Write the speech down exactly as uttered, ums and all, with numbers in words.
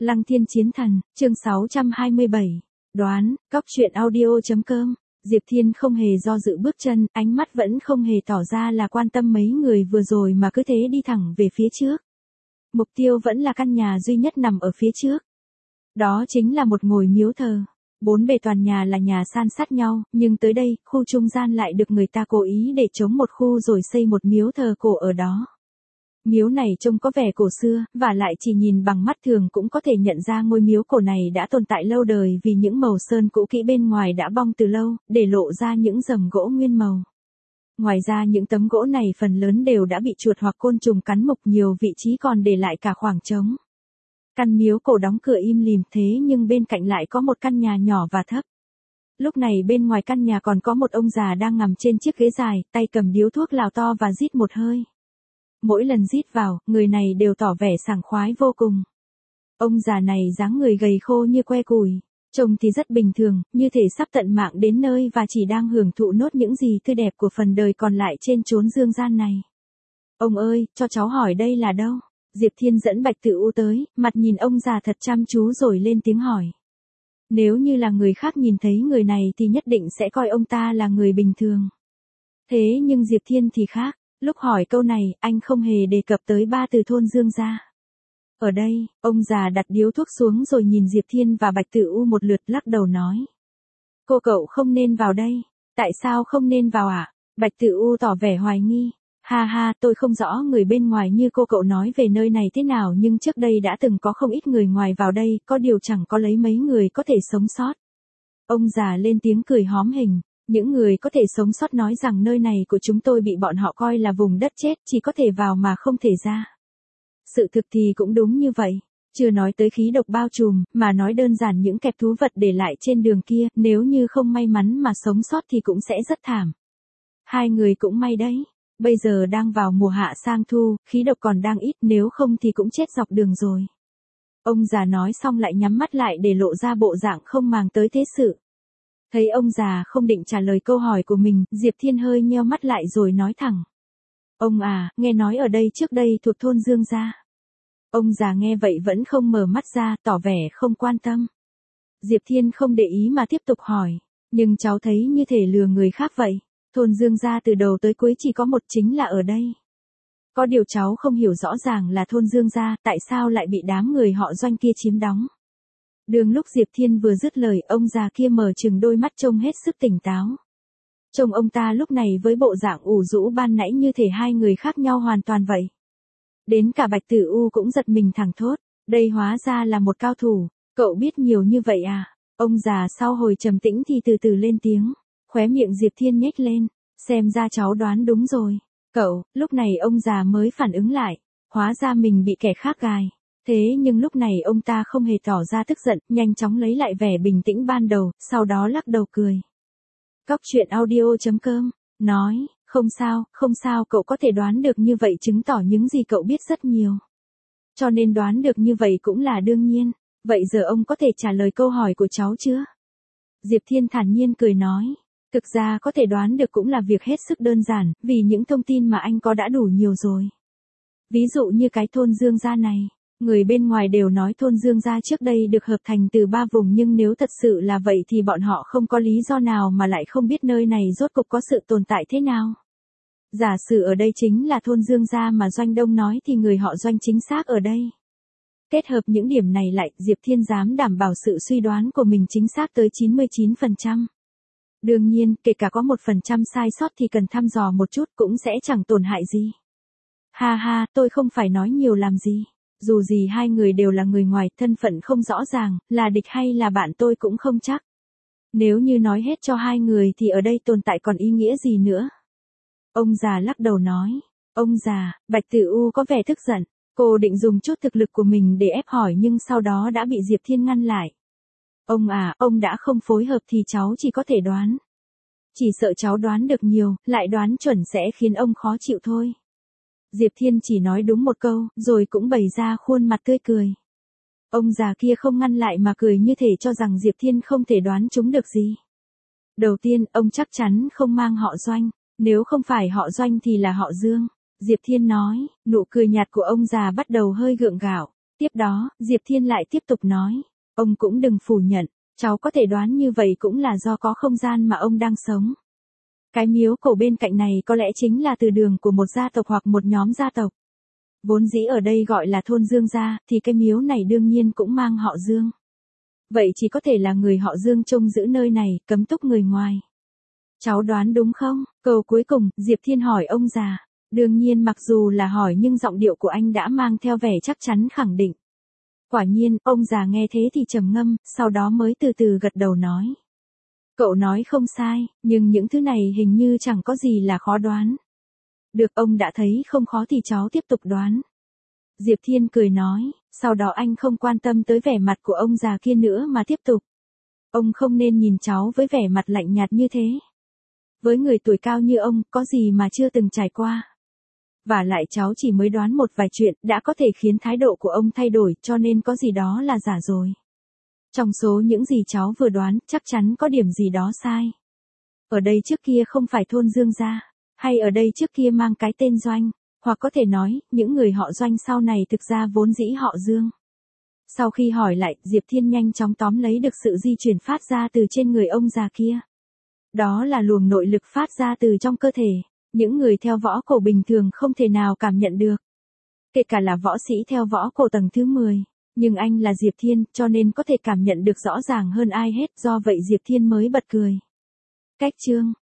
Lăng Thiên Chiến Thần, chương sáu trăm hai mươi bảy. Đoán, cóc truyện audio.com. Diệp Thiên không hề do dự bước chân, ánh mắt vẫn không hề tỏ ra là quan tâm mấy người vừa rồi mà cứ thế đi thẳng về phía trước. Mục tiêu vẫn là căn nhà duy nhất nằm ở phía trước. Đó chính là một ngôi miếu thờ. Bốn bề toàn nhà là nhà san sát nhau, nhưng tới đây, khu trung gian lại được người ta cố ý để chống một khu rồi xây một miếu thờ cổ ở đó. Miếu này trông có vẻ cổ xưa, và lại chỉ nhìn bằng mắt thường cũng có thể nhận ra ngôi miếu cổ này đã tồn tại lâu đời vì những màu sơn cũ kỹ bên ngoài đã bong từ lâu, để lộ ra những rầm gỗ nguyên màu. Ngoài ra những tấm gỗ này phần lớn đều đã bị chuột hoặc côn trùng cắn mục, nhiều vị trí còn để lại cả khoảng trống. Căn miếu cổ đóng cửa im lìm, thế nhưng bên cạnh lại có một căn nhà nhỏ và thấp. Lúc này bên ngoài căn nhà còn có một ông già đang nằm trên chiếc ghế dài, tay cầm điếu thuốc lào to và rít một hơi. Mỗi lần rít vào, người này đều tỏ vẻ sảng khoái vô cùng. Ông già này dáng người gầy khô như que củi, trông thì rất bình thường, như thể sắp tận mạng đến nơi và chỉ đang hưởng thụ nốt những gì tươi đẹp của phần đời còn lại trên chốn dương gian này. Ông ơi, cho cháu hỏi đây là đâu? Diệp Thiên dẫn Bạch Tự U tới, mặt nhìn ông già thật chăm chú rồi lên tiếng hỏi. Nếu như là người khác nhìn thấy người này thì nhất định sẽ coi ông ta là người bình thường. Thế nhưng Diệp Thiên thì khác. Lúc hỏi câu này, anh không hề đề cập tới ba từ thôn Dương gia. Ở đây, ông già đặt điếu thuốc xuống rồi nhìn Diệp Thiên và Bạch Tự U một lượt, lắc đầu nói. Cô cậu không nên vào đây. Tại sao không nên vào ạ? À? Bạch Tự U tỏ vẻ hoài nghi. Ha ha, tôi không rõ người bên ngoài như cô cậu nói về nơi này thế nào, nhưng trước đây đã từng có không ít người ngoài vào đây, có điều chẳng có lấy mấy người có thể sống sót. Ông già lên tiếng cười hóm hình. Những người có thể sống sót nói rằng nơi này của chúng tôi bị bọn họ coi là vùng đất chết, chỉ có thể vào mà không thể ra. Sự thực thì cũng đúng như vậy. Chưa nói tới khí độc bao trùm, mà nói đơn giản những kẹp thú vật để lại trên đường kia, nếu như không may mắn mà sống sót thì cũng sẽ rất thảm. Hai người cũng may đấy. Bây giờ đang vào mùa hạ sang thu, khí độc còn đang ít, nếu không thì cũng chết dọc đường rồi. Ông già nói xong lại nhắm mắt lại để lộ ra bộ dạng không màng tới thế sự. Thấy ông già không định trả lời câu hỏi của mình, Diệp Thiên hơi nheo mắt lại rồi nói thẳng. Ông à, nghe nói ở đây trước đây thuộc thôn Dương gia. Ông già nghe vậy vẫn không mở mắt ra, tỏ vẻ không quan tâm. Diệp Thiên không để ý mà tiếp tục hỏi. Nhưng cháu thấy như thể lừa người khác vậy. Thôn Dương gia từ đầu tới cuối chỉ có một, chính là ở đây. Có điều cháu không hiểu rõ ràng là thôn Dương gia, tại sao lại bị đám người họ Doanh kia chiếm đóng. Đường lúc Diệp Thiên vừa dứt lời, ông già kia mở trừng đôi mắt trông hết sức tỉnh táo. Trông ông ta lúc này với bộ dạng ủ rũ ban nãy như thể hai người khác nhau hoàn toàn vậy. Đến cả Bạch Tự U cũng giật mình thẳng thốt, đây hóa ra là một cao thủ, cậu biết nhiều như vậy à? Ông già sau hồi trầm tĩnh thì từ từ lên tiếng, khóe miệng Diệp Thiên nhếch lên, xem ra cháu đoán đúng rồi. Cậu, lúc này ông già mới phản ứng lại, hóa ra mình bị kẻ khác gài. Thế nhưng lúc này ông ta không hề tỏ ra tức giận, nhanh chóng lấy lại vẻ bình tĩnh ban đầu, sau đó lắc đầu cười. Cóc truyện audio.com, nói, không sao, không sao, cậu có thể đoán được như vậy chứng tỏ những gì cậu biết rất nhiều. Cho nên đoán được như vậy cũng là đương nhiên, vậy giờ ông có thể trả lời câu hỏi của cháu chưa? Diệp Thiên thản nhiên cười nói, thực ra có thể đoán được cũng là việc hết sức đơn giản, vì những thông tin mà anh có đã đủ nhiều rồi. Ví dụ như cái thôn Dương gia này. Người bên ngoài đều nói thôn Dương gia trước đây được hợp thành từ ba vùng, nhưng nếu thật sự là vậy thì bọn họ không có lý do nào mà lại không biết nơi này rốt cục có sự tồn tại thế nào. Giả sử ở đây chính là thôn Dương gia mà Doanh Đông nói thì người họ Doanh chính xác ở đây. Kết hợp những điểm này lại, Diệp Thiên dám đảm bảo sự suy đoán của mình chính xác tới chín mươi chín phần trăm. Đương nhiên, kể cả có một phần trăm sai sót thì cần thăm dò một chút cũng sẽ chẳng tổn hại gì. Ha ha, tôi không phải nói nhiều làm gì. Dù gì hai người đều là người ngoài, thân phận không rõ ràng, là địch hay là bạn tôi cũng không chắc. Nếu như nói hết cho hai người thì ở đây tồn tại còn ý nghĩa gì nữa? Ông già lắc đầu nói. Ông già, Bạch Tự U có vẻ tức giận. Cô định dùng chút thực lực của mình để ép hỏi nhưng sau đó đã bị Diệp Thiên ngăn lại. Ông à, ông đã không phối hợp thì cháu chỉ có thể đoán. Chỉ sợ cháu đoán được nhiều, lại đoán chuẩn sẽ khiến ông khó chịu thôi. Diệp Thiên chỉ nói đúng một câu, rồi cũng bày ra khuôn mặt tươi cười. Ông già kia không ngăn lại mà cười như thể cho rằng Diệp Thiên không thể đoán chúng được gì. Đầu tiên, ông chắc chắn không mang họ Doanh, nếu không phải họ Doanh thì là họ Dương. Diệp Thiên nói, nụ cười nhạt của ông già bắt đầu hơi gượng gạo. Tiếp đó, Diệp Thiên lại tiếp tục nói, ông cũng đừng phủ nhận, cháu có thể đoán như vậy cũng là do có không gian mà ông đang sống. Cái miếu cổ bên cạnh này có lẽ chính là từ đường của một gia tộc hoặc một nhóm gia tộc. Vốn dĩ ở đây gọi là thôn Dương gia, thì cái miếu này đương nhiên cũng mang họ Dương. Vậy chỉ có thể là người họ Dương trông giữ nơi này, cấm túc người ngoài. Cháu đoán đúng không? Câu cuối cùng, Diệp Thiên hỏi ông già. Đương nhiên mặc dù là hỏi nhưng giọng điệu của anh đã mang theo vẻ chắc chắn khẳng định. Quả nhiên, ông già nghe thế thì trầm ngâm, sau đó mới từ từ gật đầu nói. Cậu nói không sai, nhưng những thứ này hình như chẳng có gì là khó đoán. Được, ông đã thấy không khó thì cháu tiếp tục đoán. Diệp Thiên cười nói, sau đó anh không quan tâm tới vẻ mặt của ông già kia nữa mà tiếp tục. Ông không nên nhìn cháu với vẻ mặt lạnh nhạt như thế. Với người tuổi cao như ông, có gì mà chưa từng trải qua. Và lại cháu chỉ mới đoán một vài chuyện đã có thể khiến thái độ của ông thay đổi, cho nên có gì đó là giả rồi. Trong số những gì cháu vừa đoán, chắc chắn có điểm gì đó sai. Ở đây trước kia không phải thôn Dương gia, hay ở đây trước kia mang cái tên Doanh, hoặc có thể nói, những người họ Doanh sau này thực ra vốn dĩ họ Dương. Sau khi hỏi lại, Diệp Thiên nhanh chóng tóm lấy được sự di chuyển phát ra từ trên người ông già kia. Đó là luồng nội lực phát ra từ trong cơ thể, những người theo võ cổ bình thường không thể nào cảm nhận được. Kể cả là võ sĩ theo võ cổ tầng thứ mười. Nhưng anh là Diệp Thiên, cho nên có thể cảm nhận được rõ ràng hơn ai hết, do vậy Diệp Thiên mới bật cười. Cách chương